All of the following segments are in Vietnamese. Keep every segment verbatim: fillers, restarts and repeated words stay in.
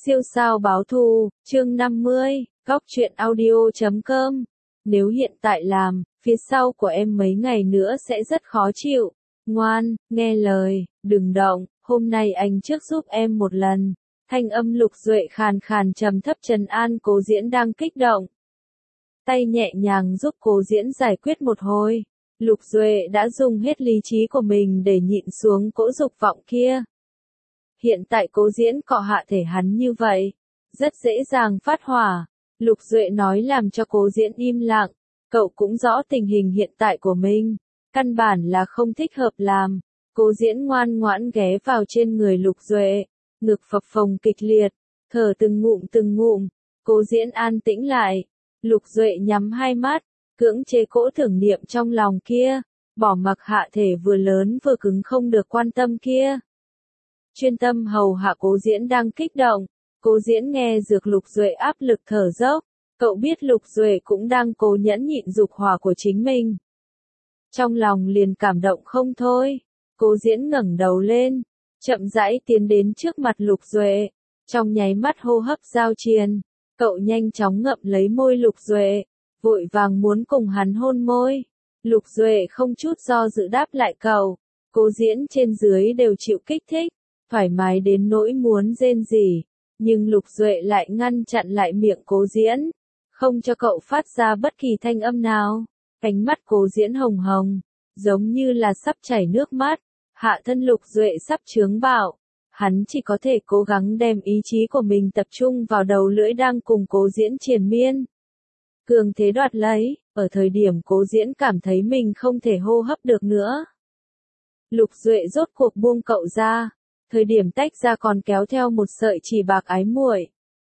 Siêu sao báo thù, chương năm mươi, góc truyện audio chấm com. Nếu hiện tại làm, phía sau của em mấy ngày nữa sẽ rất khó chịu. Ngoan, nghe lời, đừng động, hôm nay anh trước giúp em một lần. Thanh âm Lục Duệ khàn khàn trầm thấp trấn an Cố Diễn đang kích động. Tay nhẹ nhàng giúp Cố Diễn giải quyết một hồi. Lục Duệ đã dùng hết lý trí của mình để nhịn xuống cỗ dục vọng kia. Hiện tại Cố Diễn cọ hạ thể hắn như vậy, rất dễ dàng phát hỏa. Lục Duệ nói làm cho Cố Diễn im lặng, cậu cũng rõ tình hình hiện tại của mình, căn bản là không thích hợp làm. Cố Diễn ngoan ngoãn ghé vào trên người Lục Duệ, ngực phập phồng kịch liệt, thở từng ngụm từng ngụm. Cố Diễn an tĩnh lại, Lục Duệ nhắm hai mắt, cưỡng chế cỗ tưởng niệm trong lòng kia, bỏ mặc hạ thể vừa lớn vừa cứng không được quan tâm kia. Chuyên tâm hầu hạ Cố Diễn đang kích động. Cố Diễn nghe dược Lục Duệ áp lực thở dốc, cậu biết Lục Duệ cũng đang cố nhẫn nhịn dục hỏa của chính mình. Trong lòng liền cảm động không thôi. Cố Diễn ngẩng đầu lên, chậm rãi tiến đến trước mặt Lục Duệ, trong nháy mắt hô hấp giao triền, cậu nhanh chóng ngậm lấy môi Lục Duệ, vội vàng muốn cùng hắn hôn môi. Lục Duệ không chút do dự đáp lại cậu. Cố Diễn trên dưới đều chịu kích thích, thoải mái đến nỗi muốn rên rỉ, nhưng Lục Duệ lại ngăn chặn lại miệng Cố Diễn, không cho cậu phát ra bất kỳ thanh âm nào. Ánh mắt Cố Diễn hồng hồng, giống như là sắp chảy nước mắt, hạ thân Lục Duệ sắp chướng bạo. Hắn chỉ có thể cố gắng đem ý chí của mình tập trung vào đầu lưỡi đang cùng Cố Diễn triền miên. Cường thế đoạt lấy, ở thời điểm Cố Diễn cảm thấy mình không thể hô hấp được nữa. Lục Duệ rốt cuộc buông cậu ra. Thời điểm tách ra còn kéo theo một sợi chỉ bạc ái muội.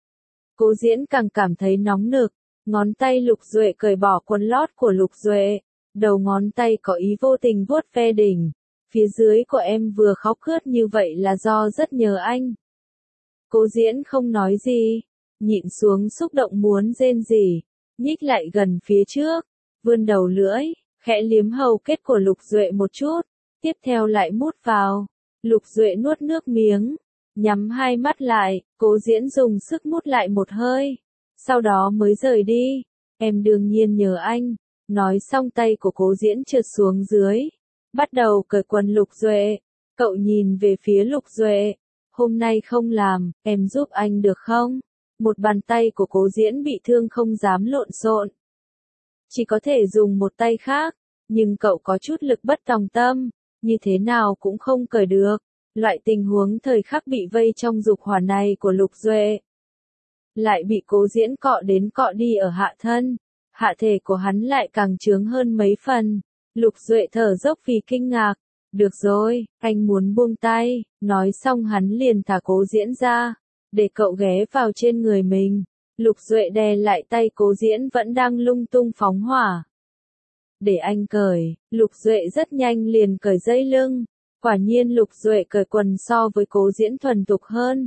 Cố Diễn càng cảm thấy nóng nực, ngón tay Lục Duệ cởi bỏ quần lót của Lục Duệ, đầu ngón tay có ý vô tình vuốt ve đỉnh. Phía dưới của em vừa khóc khướt như vậy là do rất nhớ anh. Cố Diễn không nói gì, nhịn xuống xúc động muốn rên rỉ, nhích lại gần phía trước, vươn đầu lưỡi, khẽ liếm hầu kết của Lục Duệ một chút, tiếp theo lại mút vào. Lục Duệ nuốt nước miếng, nhắm hai mắt lại, Cố Diễn dùng sức mút lại một hơi, sau đó mới rời đi. Em đương nhiên nhớ anh. Nói xong tay của Cố Diễn trượt xuống dưới, bắt đầu cởi quần Lục Duệ. Cậu nhìn về phía Lục Duệ, hôm nay không làm, em giúp anh được không? Một bàn tay của Cố Diễn bị thương không dám lộn xộn, chỉ có thể dùng một tay khác, nhưng cậu có chút lực bất tòng tâm, như thế nào cũng không cởi được. Loại tình huống thời khắc bị vây trong dục hỏa này của Lục Duệ, lại bị Cố Diễn cọ đến cọ đi ở hạ thân, hạ thể của hắn lại càng chướng hơn mấy phần. Lục Duệ thở dốc vì kinh ngạc. Được rồi, anh muốn buông tay. Nói xong hắn liền thả Cố Diễn ra, để cậu ghé vào trên người mình. Lục Duệ đè lại tay Cố Diễn vẫn đang lung tung phóng hỏa. Để anh cởi. Lục Duệ rất nhanh liền cởi dây lưng. Quả nhiên Lục Duệ cởi quần so với Cố Diễn thuần thục hơn.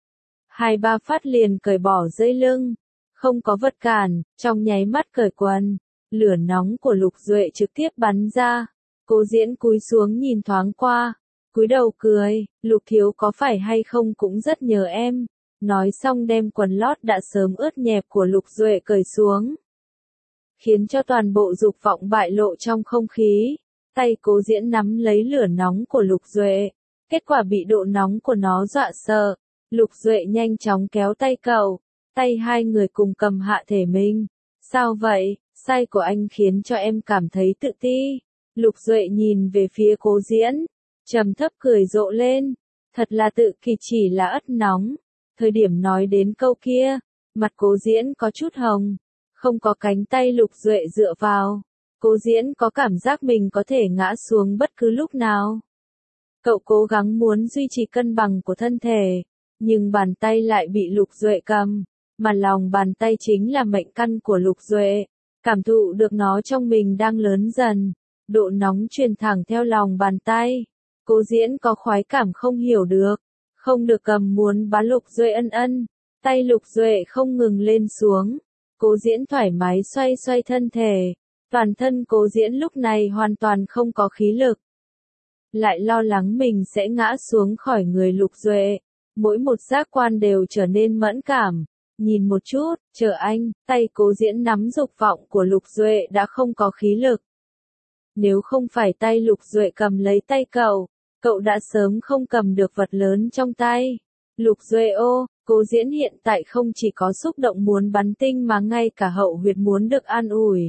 Hai ba phát liền cởi bỏ dây lưng, không có vật cản, trong nháy mắt cởi quần, lửa nóng của Lục Duệ trực tiếp bắn ra. Cố Diễn cúi xuống nhìn thoáng qua, cúi đầu cười, Lục thiếu có phải hay không cũng rất nhớ em. Nói xong đem quần lót đã sớm ướt nhẹp của Lục Duệ cởi xuống, khiến cho toàn bộ dục vọng bại lộ trong không khí. Tay Cố Diễn nắm lấy lửa nóng của Lục Duệ, kết quả bị độ nóng của nó dọa sợ. Lục Duệ nhanh chóng kéo tay cậu, tay hai người cùng cầm hạ thể mình. Sao vậy, say của anh khiến cho em cảm thấy tự ti. Lục Duệ nhìn về phía Cố Diễn, trầm thấp cười rộ lên, thật là tự kỳ chỉ là ất nóng. Thời điểm nói đến câu kia, mặt Cố Diễn có chút hồng, không có cánh tay Lục Duệ dựa vào. Cố Diễn có cảm giác mình có thể ngã xuống bất cứ lúc nào. Cậu cố gắng muốn duy trì cân bằng của thân thể, nhưng bàn tay lại bị Lục Duệ cầm, mà lòng bàn tay chính là mệnh căn của Lục Duệ. Cảm thụ được nó trong mình đang lớn dần, độ nóng truyền thẳng theo lòng bàn tay. Cố Diễn có khoái cảm không hiểu được, không được cầm muốn bá Lục Duệ ân ân, tay Lục Duệ không ngừng lên xuống. Cố Diễn thoải mái xoay xoay thân thể, toàn thân Cố Diễn lúc này hoàn toàn không có khí lực. Lại lo lắng mình sẽ ngã xuống khỏi người Lục Duệ, mỗi một giác quan đều trở nên mẫn cảm. Nhìn một chút, chờ anh, tay Cố Diễn nắm dục vọng của Lục Duệ đã không có khí lực. Nếu không phải tay Lục Duệ cầm lấy tay cậu, cậu đã sớm không cầm được vật lớn trong tay. Lục Duệ ô, Cố Diễn hiện tại không chỉ có xúc động muốn bắn tinh mà ngay cả hậu huyệt muốn được an ủi.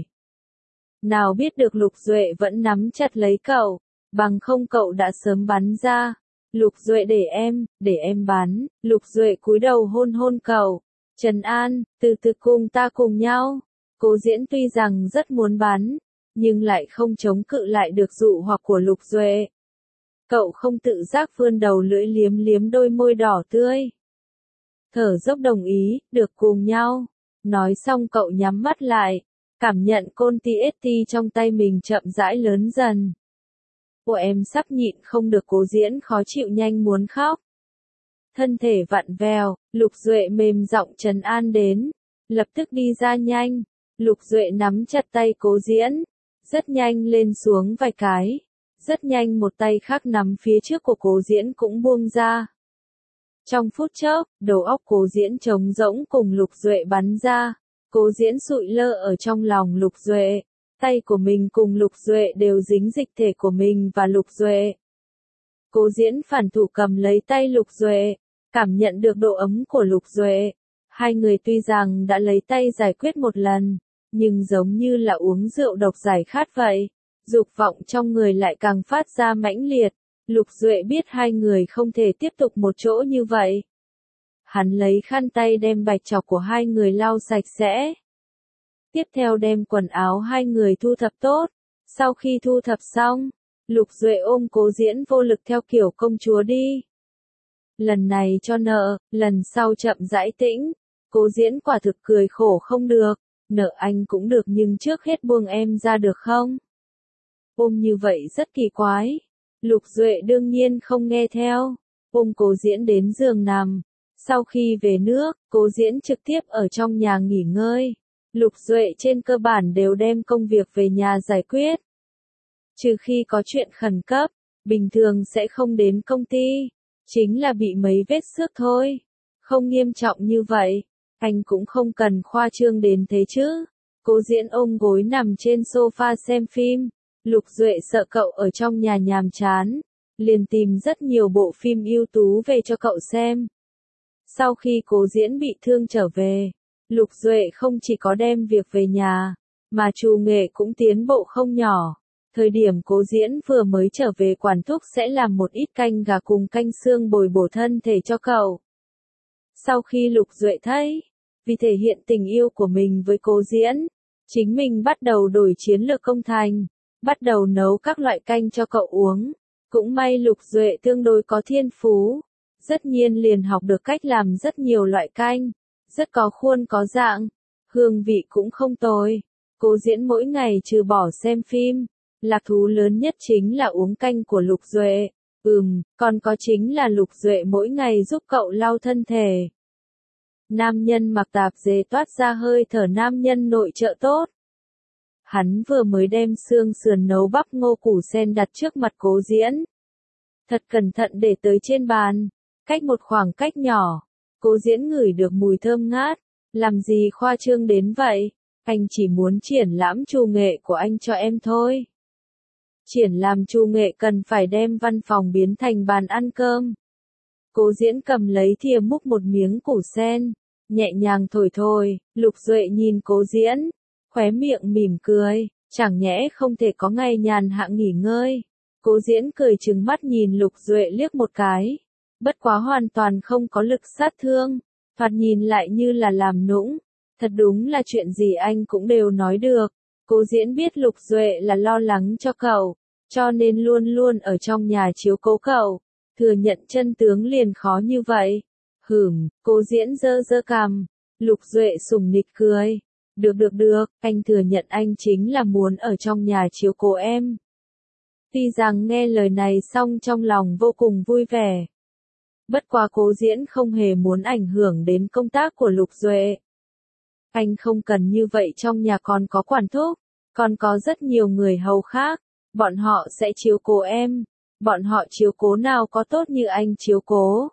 Nào biết được Lục Duệ vẫn nắm chặt lấy cậu, bằng không cậu đã sớm bắn ra. Lục Duệ để em, để em bắn. Lục Duệ cúi đầu hôn hôn cậu. Trần An, từ từ cùng ta cùng nhau. Cố Diễn tuy rằng rất muốn bắn, nhưng lại không chống cự lại được dụ hoặc của Lục Duệ. Cậu không tự giác vươn đầu lưỡi liếm liếm đôi môi đỏ tươi. Thở dốc đồng ý, được cùng nhau. Nói xong cậu nhắm mắt lại, cảm nhận côn tê ét tê trong tay mình chậm rãi lớn dần. Của em sắp nhịn không được. Cố Diễn khó chịu nhanh muốn khóc. Thân thể vặn vẹo, Lục Duệ mềm giọng trấn an đến, lập tức đi ra nhanh. Lục Duệ nắm chặt tay Cố Diễn, rất nhanh lên xuống vài cái, rất nhanh một tay khác nắm phía trước của Cố Diễn cũng buông ra. Trong phút chốc, đầu óc Cố Diễn trống rỗng cùng Lục Duệ bắn ra. Cố Diễn sụi lơ ở trong lòng Lục Duệ, tay của mình cùng Lục Duệ đều dính dịch thể của mình và Lục Duệ. Cố Diễn phản thủ cầm lấy tay Lục Duệ, cảm nhận được độ ấm của Lục Duệ. Hai người tuy rằng đã lấy tay giải quyết một lần, nhưng giống như là uống rượu độc giải khát vậy. Dục vọng trong người lại càng phát ra mãnh liệt. Lục Duệ biết hai người không thể tiếp tục một chỗ như vậy. Hắn lấy khăn tay đem bạch trọc của hai người lau sạch sẽ. Tiếp theo đem quần áo hai người thu thập tốt. Sau khi thu thập xong, Lục Duệ ôm Cố Diễn vô lực theo kiểu công chúa đi. Lần này cho nợ, lần sau chậm rãi tĩnh. Cố Diễn quả thực cười khổ không được. Nợ anh cũng được nhưng trước hết buông em ra được không? Ôm như vậy rất kỳ quái. Lục Duệ đương nhiên không nghe theo. Ôm Cố Diễn đến giường nằm. Sau khi về nước, Cố Diễn trực tiếp ở trong nhà nghỉ ngơi. Lục Duệ trên cơ bản đều đem công việc về nhà giải quyết. Trừ khi có chuyện khẩn cấp, bình thường sẽ không đến công ty. Chính là bị mấy vết xước thôi. Không nghiêm trọng như vậy. Anh cũng không cần khoa trương đến thế chứ. Cố Diễn ôm gối nằm trên sofa xem phim. Lục Duệ sợ cậu ở trong nhà nhàm chán, liền tìm rất nhiều bộ phim ưu tú về cho cậu xem. Sau khi Cố Diễn bị thương trở về, Lục Duệ không chỉ có đem việc về nhà, mà trù nghệ cũng tiến bộ không nhỏ. Thời điểm Cố Diễn vừa mới trở về quản thúc sẽ làm một ít canh gà cùng canh xương bồi bổ thân thể cho cậu. Sau khi Lục Duệ thấy, vì thể hiện tình yêu của mình với Cố Diễn, chính mình bắt đầu đổi chiến lược công thành, bắt đầu nấu các loại canh cho cậu uống. Cũng may Lục Duệ tương đối có thiên phú, rất nhiên liền học được cách làm rất nhiều loại canh, rất có khuôn có dạng, hương vị cũng không tồi. Cố Diễn mỗi ngày trừ bỏ xem phim, lạc thú lớn nhất chính là uống canh của Lục Duệ. Ừm, còn có chính là Lục Duệ mỗi ngày giúp cậu lau thân thể. Nam nhân mặc tạp dề toát ra hơi thở nam nhân nội trợ tốt. Hắn vừa mới đem xương sườn nấu bắp ngô củ sen đặt trước mặt Cố Diễn. Thật cẩn thận để tới trên bàn, cách một khoảng cách nhỏ. Cố Diễn ngửi được mùi thơm ngát. Làm gì khoa trương đến vậy? Anh chỉ muốn triển lãm trù nghệ của anh cho em thôi. Triển lãm trù nghệ cần phải đem văn phòng biến thành bàn ăn cơm. Cố Diễn cầm lấy thìa múc một miếng củ sen, nhẹ nhàng thổi thổi. Lục Duệ nhìn Cố Diễn, khóe miệng mỉm cười, chẳng nhẽ không thể có ngày nhàn hạ nghỉ ngơi. Cố Diễn cười trừng mắt nhìn Lục Duệ liếc một cái, bất quá hoàn toàn không có lực sát thương, thoạt nhìn lại như là làm nũng. Thật đúng là chuyện gì anh cũng đều nói được. Cố Diễn biết Lục Duệ là lo lắng cho cậu, cho nên luôn luôn ở trong nhà chiếu cố cậu. Thừa nhận chân tướng liền khó như vậy. Hửm, Cố Diễn giơ giơ cằm. Lục Duệ sùng nịch cười. Được được được, anh thừa nhận anh chính là muốn ở trong nhà chiếu cố em. Tuy rằng nghe lời này xong trong lòng vô cùng vui vẻ. Bất quá Cố Diễn không hề muốn ảnh hưởng đến công tác của Lục Duệ. Anh không cần như vậy, trong nhà còn có quản thúc, còn có rất nhiều người hầu khác, bọn họ sẽ chiếu cố em. Bọn họ chiếu cố nào có tốt như anh chiếu cố.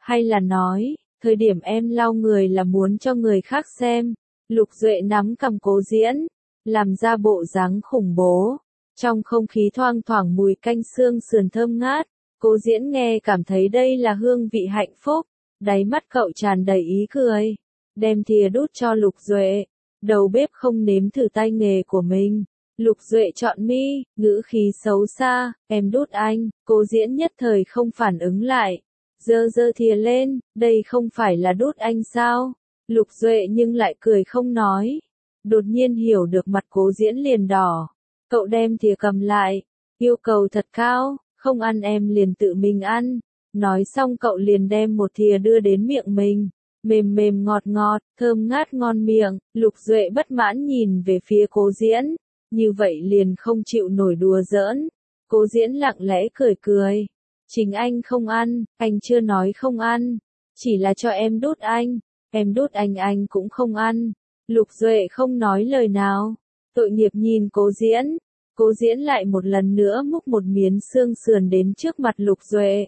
Hay là nói, thời điểm em lau người là muốn cho người khác xem. Lục Duệ nắm cằm Cố Diễn, làm ra bộ dáng khủng bố. Trong không khí thoang thoảng mùi canh xương sườn thơm ngát, Cố Diễn nghe cảm thấy đây là hương vị hạnh phúc, đáy mắt cậu tràn đầy ý cười. Đem thìa đút cho Lục Duệ, đầu bếp không nếm thử tay nghề của mình. Lục Duệ chọn mi, ngữ khí xấu xa, em đút anh. Cố Diễn nhất thời không phản ứng lại, giơ giơ thìa lên, đây không phải là đút anh sao? Lục Duệ nhưng lại cười không nói. Đột nhiên hiểu được mặt Cố Diễn liền đỏ. Cậu đem thìa cầm lại, yêu cầu thật cao, không ăn em liền tự mình ăn. Nói xong cậu liền đem một thìa đưa đến miệng mình. Mềm mềm ngọt ngọt, thơm ngát ngon miệng. Lục Duệ bất mãn nhìn về phía Cố Diễn. Như vậy liền không chịu nổi đùa giỡn. Cố Diễn lặng lẽ cười cười. Chính anh không ăn, anh chưa nói không ăn. Chỉ là cho em đút anh. Em đút anh anh cũng không ăn. Lục Duệ không nói lời nào. Tội nghiệp nhìn Cố Diễn. Cố Diễn lại một lần nữa múc một miếng xương sườn đến trước mặt Lục Duệ.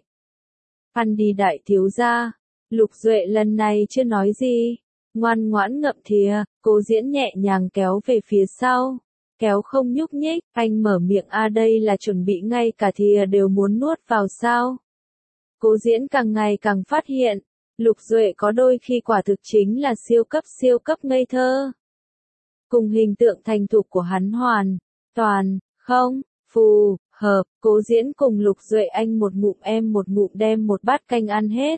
Ăn đi đại thiếu gia. Lục Duệ lần này chưa nói gì. Ngoan ngoãn ngậm thìa. Cố Diễn nhẹ nhàng kéo về phía sau. Kéo không nhúc nhích. Anh mở miệng a à, đây là chuẩn bị ngay cả thìa đều muốn nuốt vào sao. Cố Diễn càng ngày càng phát hiện. Lục Duệ có đôi khi quả thực chính là siêu cấp siêu cấp ngây thơ. Cùng hình tượng thành thục của hắn hoàn, toàn, không, phù, hợp. Cố Diễn cùng Lục Duệ anh một ngụm em một ngụm đem một bát canh ăn hết.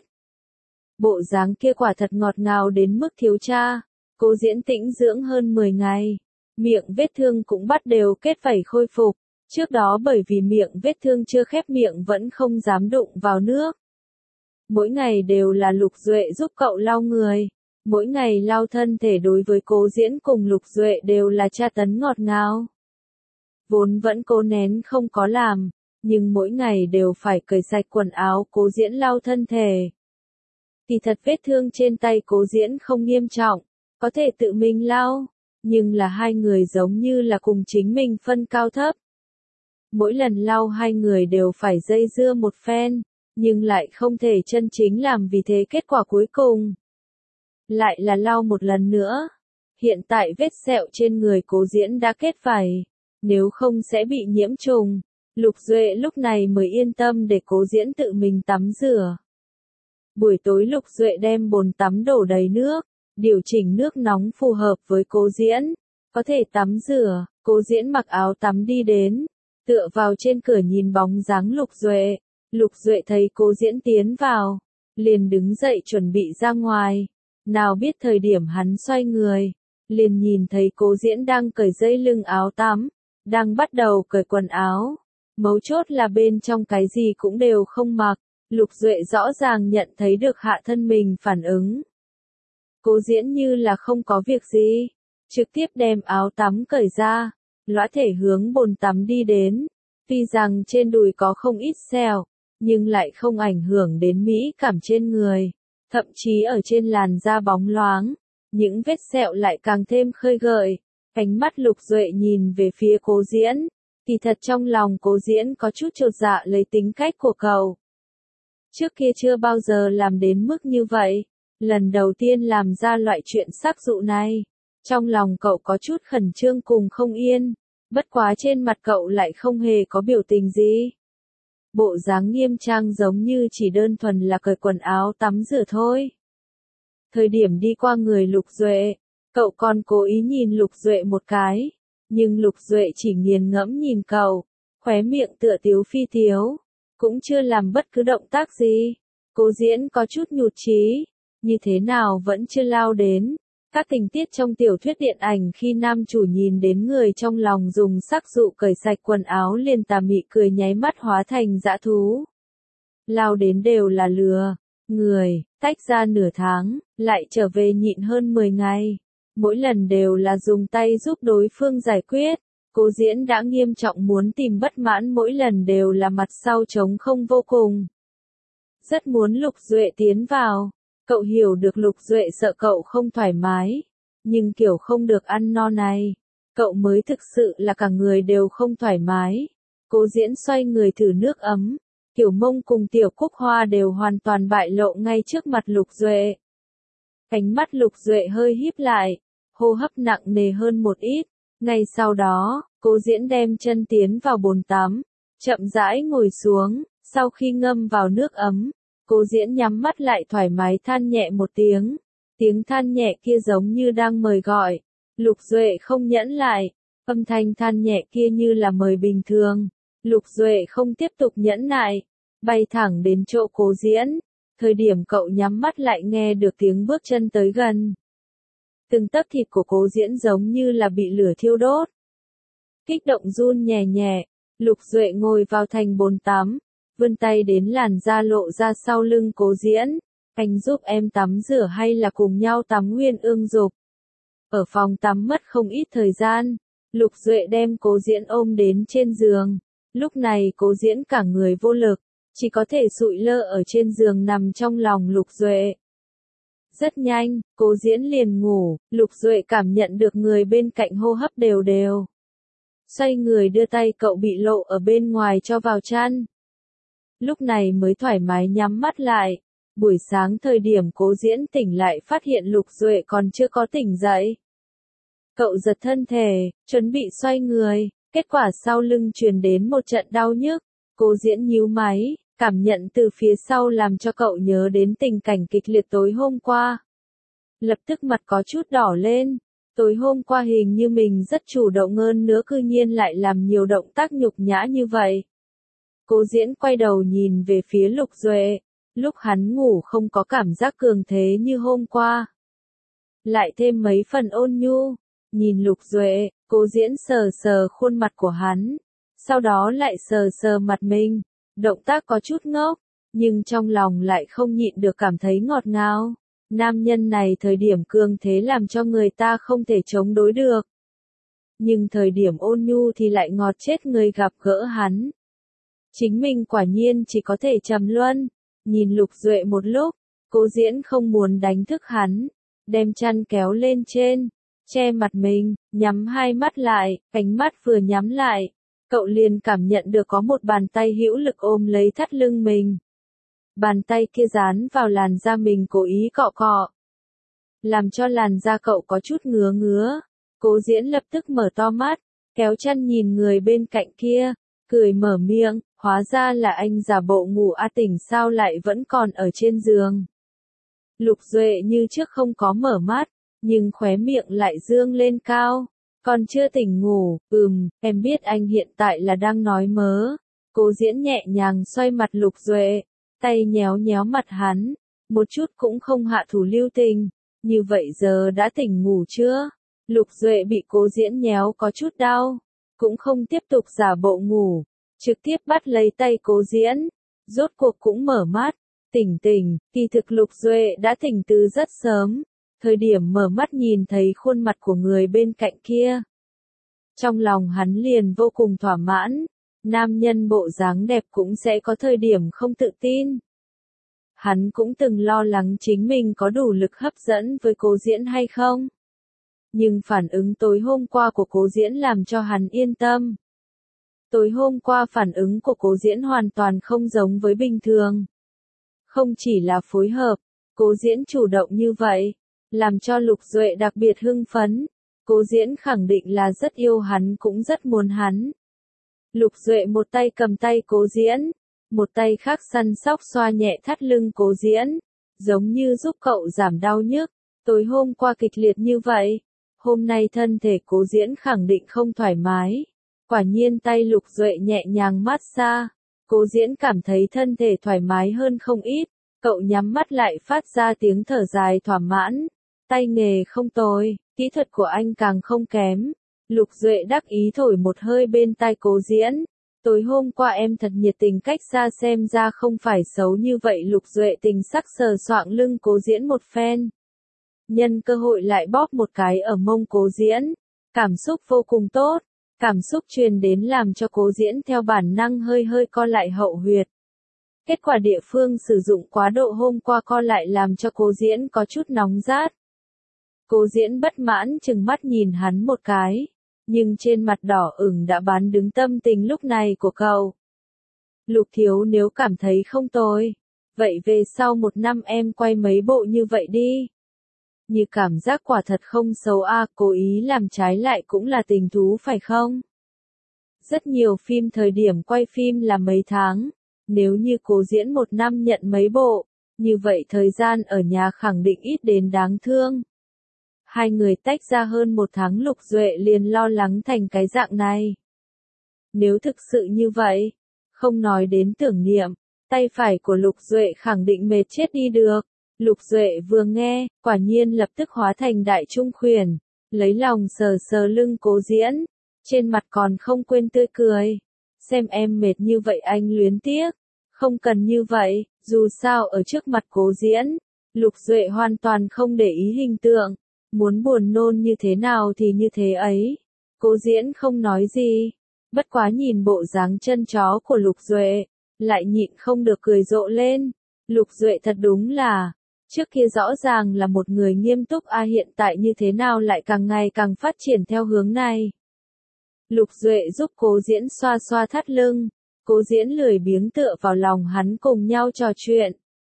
Bộ dáng kia quả thật ngọt ngào đến mức thiếu cha. Cố Diễn tĩnh dưỡng hơn mười ngày. Miệng vết thương cũng bắt đầu kết vảy khôi phục. Trước đó bởi vì miệng vết thương chưa khép miệng vẫn không dám đụng vào nước. Mỗi ngày đều là Lục Duệ giúp cậu lau người. Mỗi ngày lau thân thể đối với Cố Diễn cùng Lục Duệ đều là tra tấn ngọt ngào. Vốn vẫn cố nén không có làm, nhưng mỗi ngày đều phải cởi sạch quần áo Cố Diễn lau thân thể. Kỳ thật vết thương trên tay Cố Diễn không nghiêm trọng, có thể tự mình lau, nhưng là hai người giống như là cùng chính mình phân cao thấp. Mỗi lần lau hai người đều phải dây dưa một phen, nhưng lại không thể chân chính làm vì thế kết quả cuối cùng. Lại là lau một lần nữa. Hiện tại vết sẹo trên người Cố Diễn đã kết vảy, nếu không sẽ bị nhiễm trùng. Lục Duệ lúc này mới yên tâm để Cố Diễn tự mình tắm rửa. Buổi tối Lục Duệ đem bồn tắm đổ đầy nước, điều chỉnh nước nóng phù hợp với Cố Diễn, có thể tắm rửa. Cố Diễn mặc áo tắm đi đến, tựa vào trên cửa nhìn bóng dáng Lục Duệ. Lục Duệ thấy Cố Diễn tiến vào, liền đứng dậy chuẩn bị ra ngoài. Nào biết thời điểm hắn xoay người, liền nhìn thấy Cố Diễn đang cởi dây lưng áo tắm, đang bắt đầu cởi quần áo. Mấu chốt là bên trong cái gì cũng đều không mặc. Lục Duệ rõ ràng nhận thấy được hạ thân mình phản ứng. Cố Diễn như là không có việc gì, trực tiếp đem áo tắm cởi ra, lõa thể hướng bồn tắm đi đến. Tuy rằng trên đùi có không ít sẹo, nhưng lại không ảnh hưởng đến mỹ cảm trên người. Thậm chí ở trên làn da bóng loáng, những vết sẹo lại càng thêm khơi gợi. Ánh mắt Lục Duệ nhìn về phía Cố Diễn, kỳ thật trong lòng Cố Diễn có chút chột dạ lấy tính cách của cậu. Trước kia chưa bao giờ làm đến mức như vậy, lần đầu tiên làm ra loại chuyện sắc dụ này. Trong lòng cậu có chút khẩn trương cùng không yên, bất quá trên mặt cậu lại không hề có biểu tình gì. Bộ dáng nghiêm trang giống như chỉ đơn thuần là cởi quần áo tắm rửa thôi. Thời điểm đi qua người Lục Duệ, cậu còn cố ý nhìn Lục Duệ một cái, nhưng Lục Duệ chỉ nghiền ngẫm nhìn cậu, khóe miệng tựa tiếu phi tiếu, cũng chưa làm bất cứ động tác gì. Cố Diễn có chút nhụt chí, như thế nào vẫn chưa lao đến. Các tình tiết trong tiểu thuyết điện ảnh khi nam chủ nhìn đến người trong lòng dùng sắc dụ cởi sạch quần áo liền tà mị cười nháy mắt hóa thành dã thú. Lao đến đều là lừa người, tách ra nửa tháng, lại trở về nhịn hơn mười ngày. Mỗi lần đều là dùng tay giúp đối phương giải quyết. Cố Diễn đã nghiêm trọng muốn tìm bất mãn, mỗi lần đều là mặt sau trống không vô cùng. Rất muốn Lục Duệ tiến vào. Cậu hiểu được Lục Duệ sợ cậu không thoải mái, nhưng kiểu không được ăn no này, cậu mới thực sự là cả người đều không thoải mái. Cố Diễn xoay người thử nước ấm, Kiểu Mông cùng Tiểu Cúc Hoa đều hoàn toàn bại lộ ngay trước mặt Lục Duệ. Ánh mắt Lục Duệ hơi híp lại, hô hấp nặng nề hơn một ít. Ngay sau đó, Cố Diễn đem chân tiến vào bồn tắm, chậm rãi ngồi xuống, sau khi ngâm vào nước ấm, Cố Diễn nhắm mắt lại thoải mái than nhẹ một tiếng. Tiếng than nhẹ kia giống như đang mời gọi. Lục Duệ không nhẫn lại, âm thanh than nhẹ kia như là mời bình thường. Lục Duệ không tiếp tục nhẫn nại, bay thẳng đến chỗ Cố Diễn. Thời điểm cậu nhắm mắt lại nghe được tiếng bước chân tới gần. Từng tấc thịt của Cố Diễn giống như là bị lửa thiêu đốt. Kích động run nhẹ nhẹ, Lục Duệ ngồi vào thành bồn tắm, vươn tay đến làn da lộ ra sau lưng Cố Diễn. Anh giúp em tắm rửa hay là cùng nhau tắm Nguyên Ương Dục? Ở phòng tắm mất không ít thời gian, Lục Duệ đem Cố Diễn ôm đến trên giường. Lúc này Cố Diễn cả người vô lực, chỉ có thể sụi lơ ở trên giường nằm trong lòng Lục Duệ. Rất nhanh, Cố Diễn liền ngủ, Lục Duệ cảm nhận được người bên cạnh hô hấp đều đều. Xoay người đưa tay cậu bị lộ ở bên ngoài cho vào chăn. Lúc này mới thoải mái nhắm mắt lại. Buổi sáng thời điểm Cố Diễn tỉnh lại phát hiện Lục Duệ còn chưa có tỉnh dậy. Cậu giật thân thể, chuẩn bị xoay người, kết quả sau lưng truyền đến một trận đau nhức. Cố Diễn nhíu máy, cảm nhận từ phía sau làm cho cậu nhớ đến tình cảnh kịch liệt tối hôm qua. Lập tức mặt có chút đỏ lên, tối hôm qua hình như mình rất chủ động hơn nữa cư nhiên lại làm nhiều động tác nhục nhã như vậy. Cố Diễn quay đầu nhìn về phía Lục Duệ. Lúc hắn ngủ không có cảm giác cường thế như hôm qua. Lại thêm mấy phần ôn nhu. Nhìn Lục Duệ, Cố Diễn sờ sờ khuôn mặt của hắn. Sau đó lại sờ sờ mặt mình. Động tác có chút ngốc, nhưng trong lòng lại không nhịn được cảm thấy ngọt ngào. Nam nhân này thời điểm cường thế làm cho người ta không thể chống đối được. Nhưng thời điểm ôn nhu thì lại ngọt chết người gặp gỡ hắn. Chính mình quả nhiên chỉ có thể trầm luân. Nhìn Lục Duệ một lúc, Cố Diễn không muốn đánh thức hắn, đem chăn kéo lên trên, che mặt mình, nhắm hai mắt lại, cánh mắt vừa nhắm lại, cậu liền cảm nhận được có một bàn tay hữu lực ôm lấy thắt lưng mình. Bàn tay kia dán vào làn da mình cố ý cọ cọ, làm cho làn da cậu có chút ngứa ngứa. Cố Diễn lập tức mở to mắt, kéo chăn nhìn người bên cạnh kia, cười mở miệng. Hóa ra là anh giả bộ ngủ a tỉnh sao lại vẫn còn ở trên giường. Lục Duệ như trước không có mở mắt, nhưng khóe miệng lại dương lên cao. Còn chưa tỉnh ngủ, ừm, em biết anh hiện tại là đang nói mớ. Cố Diễn nhẹ nhàng xoay mặt Lục Duệ, tay nhéo nhéo mặt hắn, một chút cũng không hạ thủ lưu tình. Như vậy giờ đã tỉnh ngủ chưa? Lục Duệ bị Cố Diễn nhéo có chút đau, cũng không tiếp tục giả bộ ngủ. Trực tiếp bắt lấy tay Cố Diễn, rốt cuộc cũng mở mắt, tỉnh tỉnh, kỳ thực Lục Duệ đã tỉnh từ rất sớm, thời điểm mở mắt nhìn thấy khuôn mặt của người bên cạnh kia. Trong lòng hắn liền vô cùng thỏa mãn, nam nhân bộ dáng đẹp cũng sẽ có thời điểm không tự tin. Hắn cũng từng lo lắng chính mình có đủ lực hấp dẫn với Cố Diễn hay không. Nhưng phản ứng tối hôm qua của Cố Diễn làm cho hắn yên tâm. Tối hôm qua phản ứng của Cố Diễn hoàn toàn không giống với bình thường. Không chỉ là phối hợp, Cố Diễn chủ động như vậy, làm cho Lục Duệ đặc biệt hưng phấn. Cố Diễn khẳng định là rất yêu hắn cũng rất muốn hắn. Lục Duệ một tay cầm tay Cố Diễn, một tay khác săn sóc xoa nhẹ thắt lưng Cố Diễn, giống như giúp cậu giảm đau nhức. Tối hôm qua kịch liệt như vậy, hôm nay thân thể Cố Diễn khẳng định không thoải mái. Quả nhiên tay Lục Duệ nhẹ nhàng mát xa, Cố Diễn cảm thấy thân thể thoải mái hơn không ít, cậu nhắm mắt lại phát ra tiếng thở dài thỏa mãn. Tay nghề không tồi, kỹ thuật của anh càng không kém. Lục Duệ đắc ý thổi một hơi bên tai Cố Diễn. Tối hôm qua em thật nhiệt tình, cách xa xem ra không phải xấu như vậy. Lục Duệ tình sắc sờ soạng lưng Cố Diễn một phen. Nhân cơ hội lại bóp một cái ở mông Cố Diễn. Cảm xúc vô cùng tốt. Cảm xúc truyền đến làm cho Cố Diễn theo bản năng hơi hơi co lại hậu huyệt. Kết quả địa phương sử dụng quá độ hôm qua co lại làm cho Cố Diễn có chút nóng rát. Cố Diễn bất mãn chừng mắt nhìn hắn một cái, nhưng trên mặt đỏ ửng đã bán đứng tâm tình lúc này của cậu. Lục thiếu nếu cảm thấy không tồi, vậy về sau một năm em quay mấy bộ như vậy đi. Như cảm giác quả thật không xấu à, cố ý làm trái lại cũng là tình thú phải không? Rất nhiều phim thời điểm quay phim là mấy tháng, nếu như Cố Diễn một năm nhận mấy bộ, như vậy thời gian ở nhà khẳng định ít đến đáng thương. Hai người tách ra hơn một tháng Lục Duệ liền lo lắng thành cái dạng này. Nếu thực sự như vậy, không nói đến tưởng niệm, tay phải của Lục Duệ khẳng định mệt chết đi được. Lục Duệ vừa nghe, quả nhiên lập tức hóa thành đại trung khuyển, lấy lòng sờ sờ lưng Cố Diễn, trên mặt còn không quên tươi cười. Xem em mệt như vậy anh luyến tiếc, không cần như vậy, dù sao ở trước mặt Cố Diễn, Lục Duệ hoàn toàn không để ý hình tượng, muốn buồn nôn như thế nào thì như thế ấy. Cố Diễn không nói gì, bất quá nhìn bộ dáng chân chó của Lục Duệ, lại nhịn không được cười rộ lên. Lục Duệ thật đúng là, trước kia rõ ràng là một người nghiêm túc a hiện tại như thế nào lại càng ngày càng phát triển theo hướng này. Lục Duệ giúp Cố Diễn xoa xoa thắt lưng, Cố Diễn lười biếng tựa vào lòng hắn cùng nhau trò chuyện.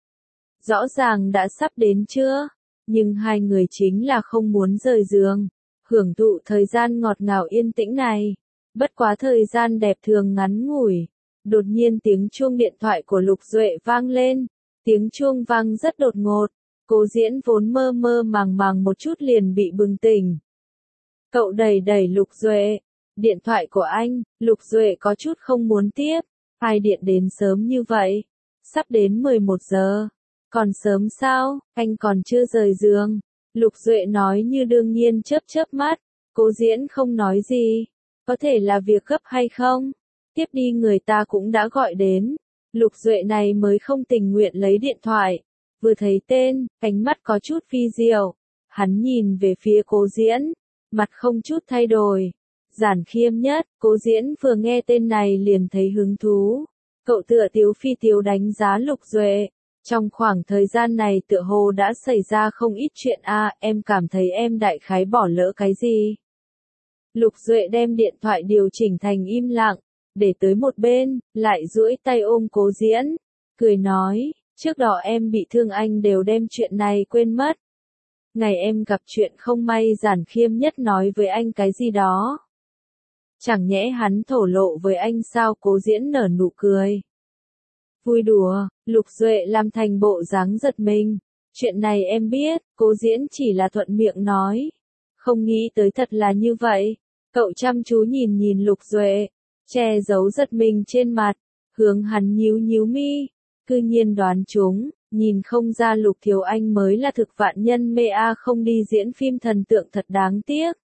Rõ ràng đã sắp đến trưa, nhưng hai người chính là không muốn rời giường, hưởng thụ thời gian ngọt ngào yên tĩnh này. Bất quá thời gian đẹp thường ngắn ngủi, đột nhiên tiếng chuông điện thoại của Lục Duệ vang lên, tiếng chuông vang rất đột ngột, Cố Diễn vốn mơ mơ màng màng một chút liền bị bừng tỉnh. Cậu đẩy đẩy Lục Duệ, điện thoại của anh. Lục Duệ có chút không muốn tiếp, ai điện đến sớm như vậy, sắp đến mười một giờ, còn sớm sao, anh còn chưa rời giường. Lục Duệ nói như đương nhiên chớp chớp mắt, Cố Diễn không nói gì, có thể là việc gấp hay không, tiếp đi người ta cũng đã gọi đến. Lục Duệ này mới không tình nguyện lấy điện thoại, vừa thấy tên, ánh mắt có chút vi diệu, hắn nhìn về phía Cố Diễn, mặt không chút thay đổi. Giản Khiêm Nhất, Cố Diễn vừa nghe tên này liền thấy hứng thú. Cậu tựa tiếu phi tiếu đánh giá Lục Duệ. Trong khoảng thời gian này tựa hồ đã xảy ra không ít chuyện a, à, em cảm thấy em đại khái bỏ lỡ cái gì. Lục Duệ đem điện thoại điều chỉnh thành im lặng, để tới một bên, lại duỗi tay ôm Cố Diễn, cười nói, trước đó em bị thương anh đều đem chuyện này quên mất. Ngày em gặp chuyện không may Giản Khiêm Nhất nói với anh cái gì đó. Chẳng nhẽ hắn thổ lộ với anh sao? Cố Diễn nở nụ cười. Vui đùa, Lục Duệ làm thành bộ dáng giật mình. Chuyện này em biết, Cố Diễn chỉ là thuận miệng nói. Không nghĩ tới thật là như vậy. Cậu chăm chú nhìn nhìn Lục Duệ, che giấu giật mình trên mặt, hướng hắn nhíu nhíu mi. Cư nhiên đoán chúng, nhìn không ra Lục Thiếu Anh mới là thực vạn nhân mê a, không đi diễn phim thần tượng thật đáng tiếc.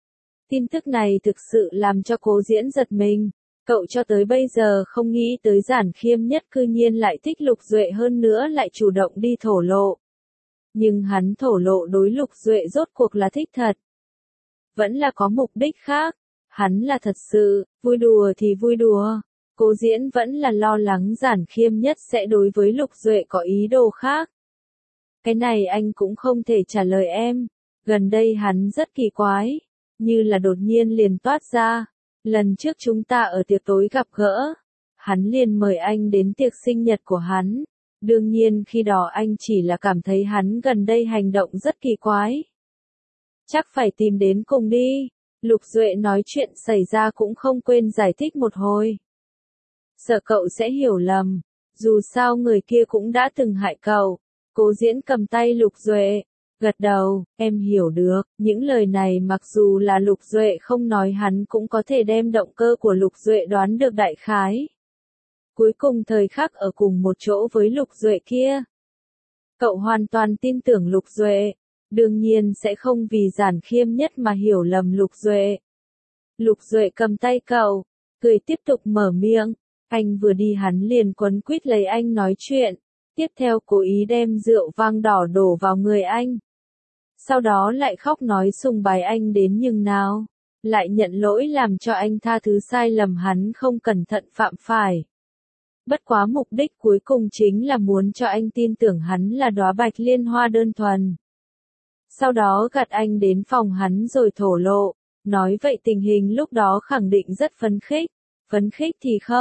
Tin tức này thực sự làm cho Cố Diễn giật mình. Cậu cho tới bây giờ không nghĩ tới Giản Khiêm Nhất cư nhiên lại thích Lục Duệ, hơn nữa lại chủ động đi thổ lộ. Nhưng hắn thổ lộ đối Lục Duệ rốt cuộc là thích thật, vẫn là có mục đích khác. Hắn là thật sự, vui đùa thì vui đùa. Cố Diễn vẫn là lo lắng Giản Khiêm Nhất sẽ đối với Lục Duệ có ý đồ khác. Cái này anh cũng không thể trả lời em. Gần đây hắn rất kỳ quái, như là đột nhiên liền toát ra. Lần trước chúng ta ở tiệc tối gặp gỡ, hắn liền mời anh đến tiệc sinh nhật của hắn. Đương nhiên khi đó anh chỉ là cảm thấy hắn gần đây hành động rất kỳ quái. Chắc phải tìm đến cùng đi. Lục Duệ nói chuyện xảy ra cũng không quên giải thích một hồi. Sợ cậu sẽ hiểu lầm, dù sao người kia cũng đã từng hại cậu. Cố Diễn cầm tay Lục Duệ, gật đầu, em hiểu được. Những lời này mặc dù là Lục Duệ không nói hắn cũng có thể đem động cơ của Lục Duệ đoán được đại khái. Cuối cùng thời khắc ở cùng một chỗ với Lục Duệ kia, cậu hoàn toàn tin tưởng Lục Duệ, đương nhiên sẽ không vì Giản Khiêm Nhất mà hiểu lầm Lục Duệ. Lục Duệ cầm tay cậu, cười tiếp tục mở miệng, anh vừa đi hắn liền quấn quýt lấy anh nói chuyện, tiếp theo cố ý đem rượu vang đỏ đổ vào người anh. Sau đó lại khóc nói sùng bái anh đến nhường nào, lại nhận lỗi làm cho anh tha thứ sai lầm hắn không cẩn thận phạm phải. Bất quá mục đích cuối cùng chính là muốn cho anh tin tưởng hắn là đóa bạch liên hoa đơn thuần. Sau đó gạt anh đến phòng hắn rồi thổ lộ, nói vậy tình hình lúc đó khẳng định rất phấn khích. Phấn khích thì không,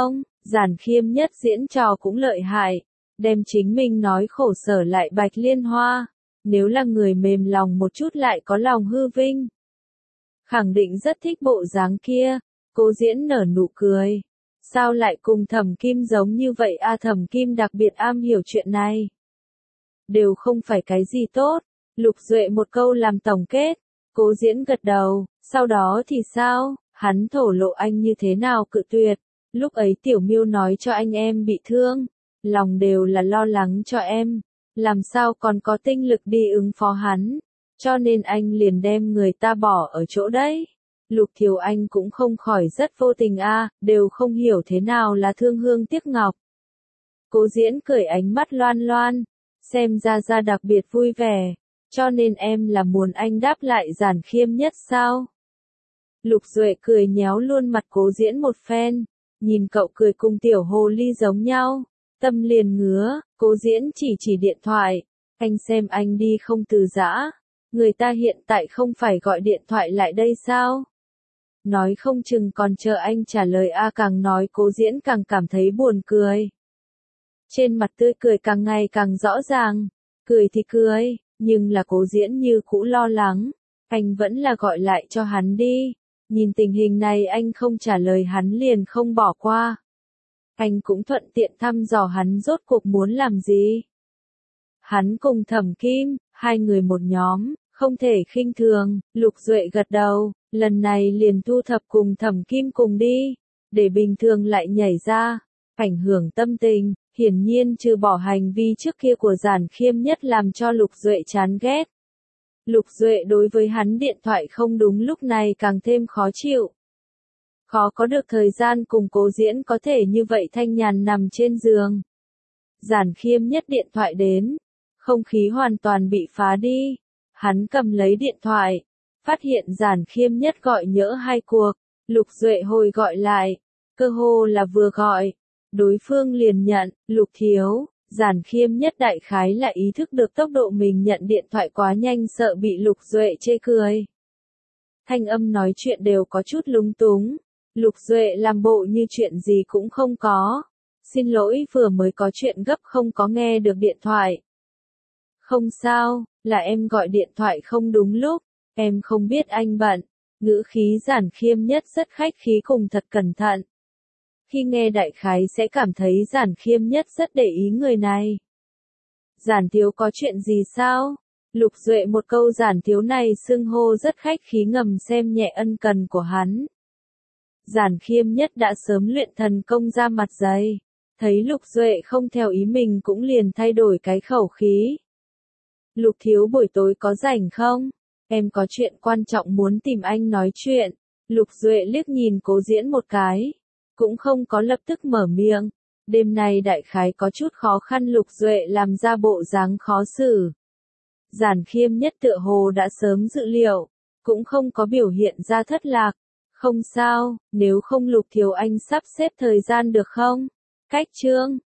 Giản Khiêm Nhất diễn trò cũng lợi hại, đem chính mình nói khổ sở lại Bạch Liên Hoa, nếu là người mềm lòng một chút lại có lòng hư vinh. Khẳng định rất thích bộ dáng kia, Cố Diễn nở nụ cười. Sao lại cùng Thẩm Kim giống như vậy a? Thẩm Kim đặc biệt am hiểu chuyện này. Đều không phải cái gì tốt, Lục Duệ một câu làm tổng kết, Cố Diễn gật đầu, sau đó thì sao, hắn thổ lộ anh như thế nào cự tuyệt, lúc ấy Tiểu Miêu nói cho anh em bị thương, lòng đều là lo lắng cho em, làm sao còn có tinh lực đi ứng phó hắn, cho nên anh liền đem người ta bỏ ở chỗ đấy. Lục Thiều Anh cũng không khỏi rất vô tình a, đều không hiểu thế nào là thương hương tiếc ngọc. Cố Diễn cười ánh mắt loan loan, xem ra ra đặc biệt vui vẻ, cho nên em là muốn anh đáp lại Giản Khiêm Nhất sao? Lục Duệ cười nhéo luôn mặt Cố Diễn một phen, nhìn cậu cười cùng tiểu hồ ly giống nhau, tâm liền ngứa. Cố Diễn chỉ chỉ điện thoại, anh xem anh đi không từ giã, người ta hiện tại không phải gọi điện thoại lại đây sao? Nói không chừng còn chờ anh trả lời a. Càng nói Cố Diễn càng cảm thấy buồn cười. Trên mặt tươi cười càng ngày càng rõ ràng, cười thì cười, nhưng là Cố Diễn như cũ lo lắng, anh vẫn là gọi lại cho hắn đi, nhìn tình hình này anh không trả lời hắn liền không bỏ qua. Anh cũng thuận tiện thăm dò hắn rốt cuộc muốn làm gì. Hắn cùng Thẩm Kim, hai người một nhóm, không thể khinh thường. Lục Duệ gật đầu, lần này liền thu thập cùng Thẩm Kim cùng đi, để bình thường lại nhảy ra, ảnh hưởng tâm tình, hiển nhiên trừ bỏ hành vi trước kia của Giản Khiêm Nhất làm cho Lục Duệ chán ghét. Lục Duệ đối với hắn điện thoại không đúng lúc này càng thêm khó chịu. Khó có được thời gian cùng Cố Diễn có thể như vậy thanh nhàn nằm trên giường. Giản Khiêm Nhất điện thoại đến, không khí hoàn toàn bị phá đi. Hắn cầm lấy điện thoại, phát hiện Giản Khiêm Nhất gọi nhỡ hai cuộc, Lục Duệ hồi gọi lại, cơ hồ là vừa gọi, đối phương liền nhận. Lục thiếu, Giản Khiêm Nhất đại khái là ý thức được tốc độ mình nhận điện thoại quá nhanh, sợ bị Lục Duệ chê cười. Thanh âm nói chuyện đều có chút lúng túng. Lục Duệ làm bộ như chuyện gì cũng không có. Xin lỗi, vừa mới có chuyện gấp không có nghe được điện thoại. Không sao, là em gọi điện thoại không đúng lúc, em không biết anh bận. Ngữ khí Giản Khiêm Nhất rất khách khí cùng thật cẩn thận. Khi nghe đại khái sẽ cảm thấy Giản Khiêm Nhất rất để ý người này. Giản thiếu có chuyện gì sao? Lục Duệ một câu Giản thiếu này xưng hô rất khách khí ngầm xem nhẹ ân cần của hắn. Giản Khiêm Nhất đã sớm luyện thần công ra mặt dày, thấy Lục Duệ không theo ý mình cũng liền thay đổi cái khẩu khí. Lục thiếu buổi tối có rảnh không? Em có chuyện quan trọng muốn tìm anh nói chuyện. Lục Duệ liếc nhìn Cố Diễn một cái, cũng không có lập tức mở miệng. Đêm nay đại khái có chút khó khăn, Lục Duệ làm ra bộ dáng khó xử. Giản Khiêm Nhất tựa hồ đã sớm dự liệu, cũng không có biểu hiện ra thất lạc. Không sao, nếu không Lục thiếu anh sắp xếp thời gian được không? Cách chương